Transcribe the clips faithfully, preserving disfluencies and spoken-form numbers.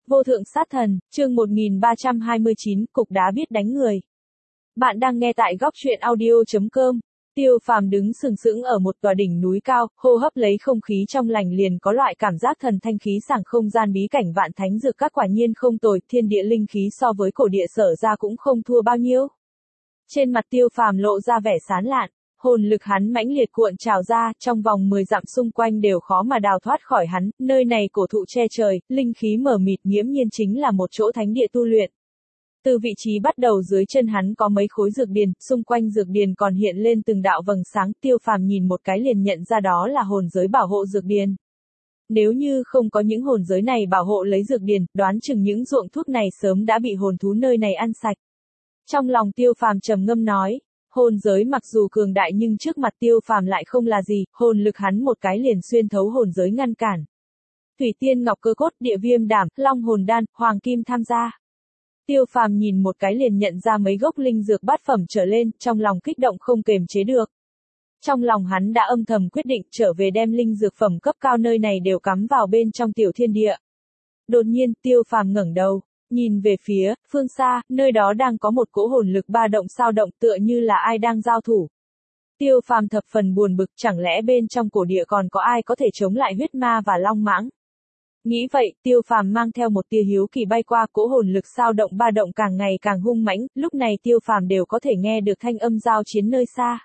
Vô thượng sát thần, chương một nghìn ba trăm hai mươi chín, cục đá biết đánh người. Bạn đang nghe tại góc truyện audio.com. Tiêu Phàm đứng sừng sững ở một tòa đỉnh núi cao, hô hấp lấy không khí trong lành liền có loại cảm giác thần thanh khí sảng, không gian bí cảnh vạn thánh dược các quả nhiên không tồi, thiên địa linh khí so với cổ địa sở ra cũng không thua bao nhiêu. Trên mặt Tiêu Phàm lộ ra vẻ sán lạn. Hồn lực hắn mãnh liệt cuộn trào ra, trong vòng mười dặm xung quanh đều khó mà đào thoát khỏi hắn, nơi này cổ thụ che trời, linh khí mờ mịt nghiễm nhiên chính là một chỗ thánh địa tu luyện. Từ vị trí bắt đầu dưới chân hắn có mấy khối dược điền, xung quanh dược điền còn hiện lên từng đạo vầng sáng, Tiêu Phàm nhìn một cái liền nhận ra đó là hồn giới bảo hộ dược điền. Nếu như không có những hồn giới này bảo hộ lấy dược điền, đoán chừng những ruộng thuốc này sớm đã bị hồn thú nơi này ăn sạch. Trong lòng Tiêu Phàm trầm ngâm nói. Hồn giới mặc dù cường đại nhưng trước mặt Tiêu Phàm lại không là gì, hồn lực hắn một cái liền xuyên thấu hồn giới ngăn cản. Thủy tiên ngọc cơ cốt, địa viêm đảm, long hồn đan, hoàng kim tham gia. Tiêu Phàm nhìn một cái liền nhận ra mấy gốc linh dược bát phẩm trở lên, trong lòng kích động không kềm chế được. Trong lòng hắn đã âm thầm quyết định trở về đem linh dược phẩm cấp cao nơi này đều cắm vào bên trong tiểu thiên địa. Đột nhiên, Tiêu Phàm ngẩng đầu. Nhìn về phía, phương xa, nơi đó đang có một cỗ hồn lực ba động sao động tựa như là ai đang giao thủ. Tiêu Phàm thập phần buồn bực, chẳng lẽ bên trong cổ địa còn có ai có thể chống lại huyết ma và long mãng. Nghĩ vậy, Tiêu Phàm mang theo một tia hiếu kỳ bay qua, cỗ hồn lực sao động ba động càng ngày càng hung mãnh, lúc này Tiêu Phàm đều có thể nghe được thanh âm giao chiến nơi xa.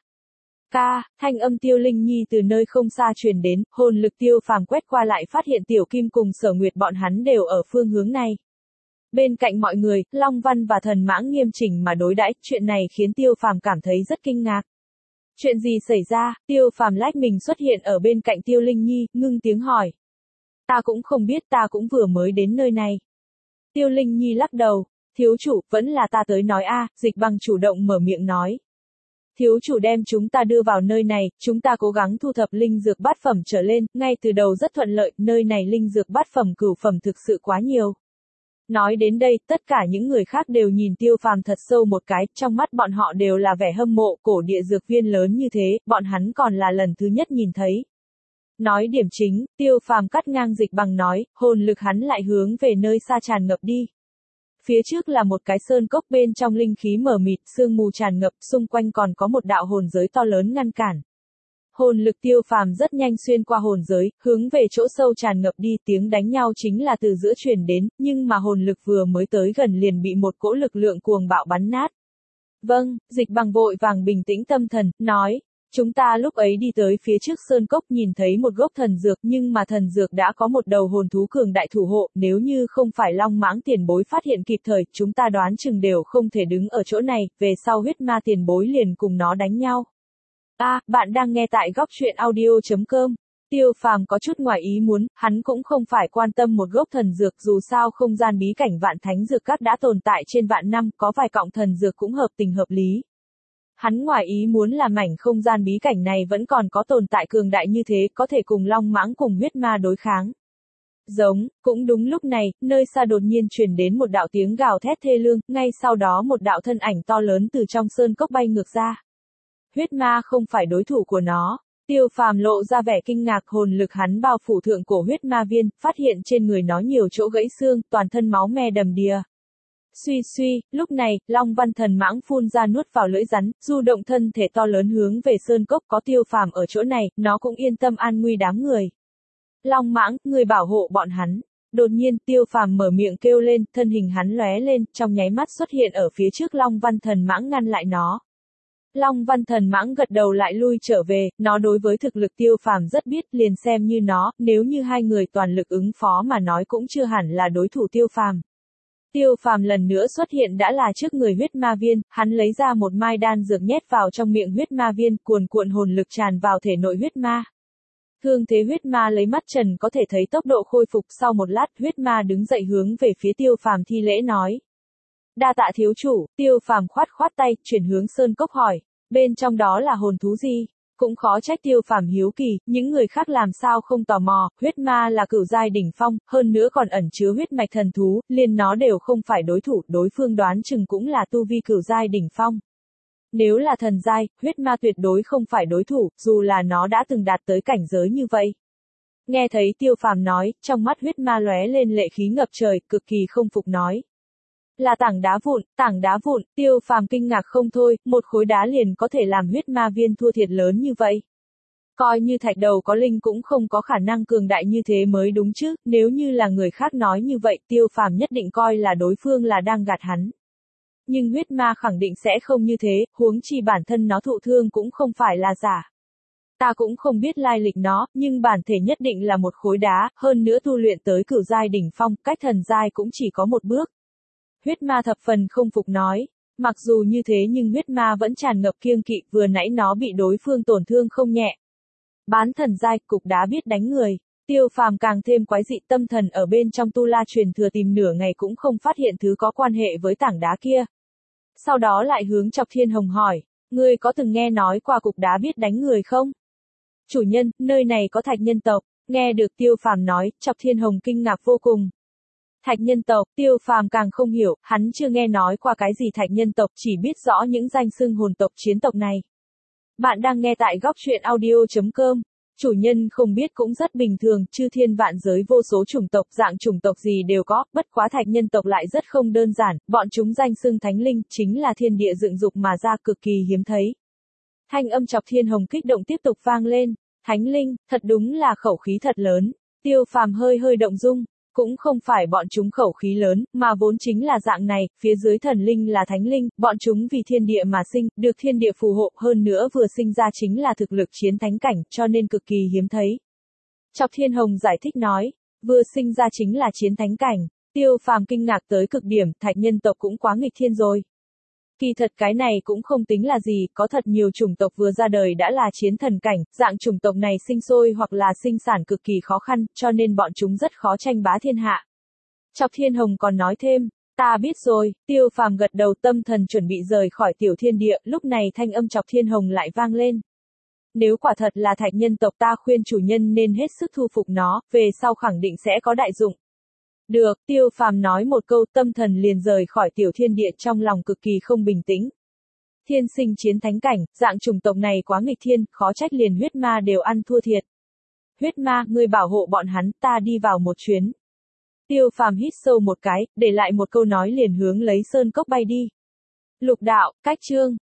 Ca, thanh âm Tiêu Linh Nhi từ nơi không xa truyền đến, hồn lực Tiêu Phàm quét qua lại phát hiện Tiểu Kim cùng Sở Nguyệt bọn hắn đều ở phương hướng này. Bên cạnh mọi người, Long Văn và Thần Mãng nghiêm chỉnh mà đối đãi, chuyện này khiến Tiêu Phàm cảm thấy rất kinh ngạc. Chuyện gì xảy ra? Tiêu Phàm lách mình xuất hiện ở bên cạnh Tiêu Linh Nhi, ngưng tiếng hỏi. Ta cũng không biết, ta cũng vừa mới đến nơi này. Tiêu Linh Nhi lắc đầu, thiếu chủ, vẫn là ta tới nói a, Dịch Bằng chủ động mở miệng nói. Thiếu chủ đem chúng ta đưa vào nơi này, chúng ta cố gắng thu thập linh dược bát phẩm trở lên, ngay từ đầu rất thuận lợi, nơi này linh dược bát phẩm cửu phẩm thực sự quá nhiều. Nói đến đây, tất cả những người khác đều nhìn Tiêu Phàm thật sâu một cái, trong mắt bọn họ đều là vẻ hâm mộ, cổ địa dược viên lớn như thế, bọn hắn còn là lần thứ nhất nhìn thấy. Nói điểm chính, Tiêu Phàm cắt ngang Dịch Bằng nói, hồn lực hắn lại hướng về nơi xa tràn ngập đi. Phía trước là một cái sơn cốc bên trong linh khí mờ mịt, sương mù tràn ngập, xung quanh còn có một đạo hồn giới to lớn ngăn cản. Hồn lực Tiêu Phàm rất nhanh xuyên qua hồn giới, hướng về chỗ sâu tràn ngập đi, tiếng đánh nhau chính là từ giữa truyền đến, nhưng mà hồn lực vừa mới tới gần liền bị một cỗ lực lượng cuồng bạo bắn nát. Vâng, Dịch Bằng vội vàng bình tĩnh tâm thần, nói, chúng ta lúc ấy đi tới phía trước sơn cốc nhìn thấy một gốc thần dược, nhưng mà thần dược đã có một đầu hồn thú cường đại thủ hộ, nếu như không phải Long Mãng tiền bối phát hiện kịp thời, chúng ta đoán chừng đều không thể đứng ở chỗ này, về sau huyết ma tiền bối liền cùng nó đánh nhau. À, bạn đang nghe tại góc truyện audio.com. Tiêu Phàm có chút ngoài ý muốn, hắn cũng không phải quan tâm một gốc thần dược, dù sao không gian bí cảnh vạn thánh dược các đã tồn tại trên vạn năm, có vài cọng thần dược cũng hợp tình hợp lý. Hắn ngoài ý muốn là mảnh không gian bí cảnh này vẫn còn có tồn tại cường đại như thế, có thể cùng Long Mãng cùng huyết ma đối kháng. Giống, cũng đúng lúc này, nơi xa đột nhiên truyền đến một đạo tiếng gào thét thê lương, ngay sau đó một đạo thân ảnh to lớn từ trong sơn cốc bay ngược ra. Huyết ma không phải đối thủ của nó. Tiêu Phàm lộ ra vẻ kinh ngạc, hồn lực hắn bao phủ thượng cổ huyết ma viên, phát hiện trên người nó nhiều chỗ gãy xương, toàn thân máu me đầm đìa. Suy suy, lúc này, Long Văn Thần Mãng phun ra nuốt vào lưỡi rắn, du động thân thể to lớn hướng về sơn cốc, có Tiêu Phàm ở chỗ này, nó cũng yên tâm an nguy đám người. Long Mãng, người bảo hộ bọn hắn. Đột nhiên, Tiêu Phàm mở miệng kêu lên, thân hình hắn lóe lên, trong nháy mắt xuất hiện ở phía trước Long Văn Thần Mãng ngăn lại nó. Long Văn Thần Mãng gật đầu lại lui trở về, nó đối với thực lực Tiêu Phàm rất biết, liền xem như nó, nếu như hai người toàn lực ứng phó mà nói cũng chưa hẳn là đối thủ Tiêu Phàm. Tiêu Phàm lần nữa xuất hiện đã là trước người huyết ma viên, hắn lấy ra một mai đan dược nhét vào trong miệng huyết ma viên, cuồn cuộn hồn lực tràn vào thể nội huyết ma. Thương thế huyết ma lấy mắt trần có thể thấy tốc độ khôi phục, sau một lát huyết ma đứng dậy hướng về phía Tiêu Phàm thi lễ nói. Đa tạ thiếu chủ. Tiêu Phàm khoát khoát tay, chuyển hướng sơn cốc hỏi, bên trong đó là hồn thú gì? Cũng khó trách Tiêu Phàm hiếu kỳ, những người khác làm sao không tò mò, huyết ma là cửu giai đỉnh phong, hơn nữa còn ẩn chứa huyết mạch thần thú, liền nó đều không phải đối thủ, đối phương đoán chừng cũng là tu vi cửu giai đỉnh phong. Nếu là thần giai, huyết ma tuyệt đối không phải đối thủ, dù là nó đã từng đạt tới cảnh giới như vậy. Nghe thấy Tiêu Phàm nói, trong mắt huyết ma lóe lên lệ khí ngập trời, cực kỳ không phục nói. Là tảng đá vụn, tảng đá vụn, Tiêu Phàm kinh ngạc không thôi, một khối đá liền có thể làm huyết ma viên thua thiệt lớn như vậy. Coi như thạch đầu có linh cũng không có khả năng cường đại như thế mới đúng chứ, nếu như là người khác nói như vậy Tiêu Phàm nhất định coi là đối phương là đang gạt hắn. Nhưng huyết ma khẳng định sẽ không như thế, huống chi bản thân nó thụ thương cũng không phải là giả. Ta cũng không biết lai lịch nó, nhưng bản thể nhất định là một khối đá, hơn nữa tu luyện tới cửu giai đỉnh phong, cách thần giai cũng chỉ có một bước. Huyết ma thập phần không phục nói. Mặc dù như thế nhưng huyết ma vẫn tràn ngập kiêng kỵ, vừa nãy nó bị đối phương tổn thương không nhẹ. Bán thần giai, cục đá biết đánh người. Tiêu Phàm càng thêm quái dị, tâm thần ở bên trong tu la truyền thừa tìm nửa ngày cũng không phát hiện thứ có quan hệ với tảng đá kia. Sau đó lại hướng Chọc Thiên Hồng hỏi, ngươi có từng nghe nói qua cục đá biết đánh người không? Chủ nhân, nơi này có thạch nhân tộc. Nghe được Tiêu Phàm nói, Chọc Thiên Hồng kinh ngạc vô cùng. Thạch nhân tộc, Tiêu Phàm càng không hiểu, hắn chưa nghe nói qua cái gì thạch nhân tộc, chỉ biết rõ những danh xưng hồn tộc chiến tộc này. Bạn đang nghe tại góc truyện audio chấm com. Chủ nhân không biết cũng rất bình thường, chư thiên vạn giới vô số chủng tộc, dạng chủng tộc gì đều có, bất quá thạch nhân tộc lại rất không đơn giản, bọn chúng danh xưng thánh linh, chính là thiên địa dựng dục mà ra, cực kỳ hiếm thấy. Thanh âm Chọc Thiên Hồng kích động tiếp tục vang lên, thánh linh, thật đúng là khẩu khí thật lớn. Tiêu Phàm hơi hơi động dung. Cũng không phải bọn chúng khẩu khí lớn, mà vốn chính là dạng này, phía dưới thần linh là thánh linh, bọn chúng vì thiên địa mà sinh, được thiên địa phù hộ, hơn nữa vừa sinh ra chính là thực lực chiến thánh cảnh, cho nên cực kỳ hiếm thấy. Chọc Thiên Hồng giải thích nói, vừa sinh ra chính là chiến thánh cảnh. Tiêu Phàm kinh ngạc tới cực điểm, thạch nhân tộc cũng quá nghịch thiên rồi. Kỳ thật cái này cũng không tính là gì, có thật nhiều chủng tộc vừa ra đời đã là chiến thần cảnh, dạng chủng tộc này sinh sôi hoặc là sinh sản cực kỳ khó khăn, cho nên bọn chúng rất khó tranh bá thiên hạ. Chọc Thiên Hồng còn nói thêm, ta biết rồi. Tiêu Phàm gật đầu, tâm thần chuẩn bị rời khỏi tiểu thiên địa, lúc này thanh âm Chọc Thiên Hồng lại vang lên. Nếu quả thật là thạch nhân tộc, ta khuyên chủ nhân nên hết sức thu phục nó, về sau khẳng định sẽ có đại dụng. Được, Tiêu Phàm nói một câu, tâm thần liền rời khỏi tiểu thiên địa, trong lòng cực kỳ không bình tĩnh. Thiên sinh chiến thánh cảnh, dạng chủng tộc này quá nghịch thiên, khó trách liền huyết ma đều ăn thua thiệt. Huyết ma, ngươi bảo hộ bọn hắn, ta đi vào một chuyến. Tiêu Phàm hít sâu một cái, để lại một câu nói liền hướng lấy sơn cốc bay đi. Lục đạo, cách chương.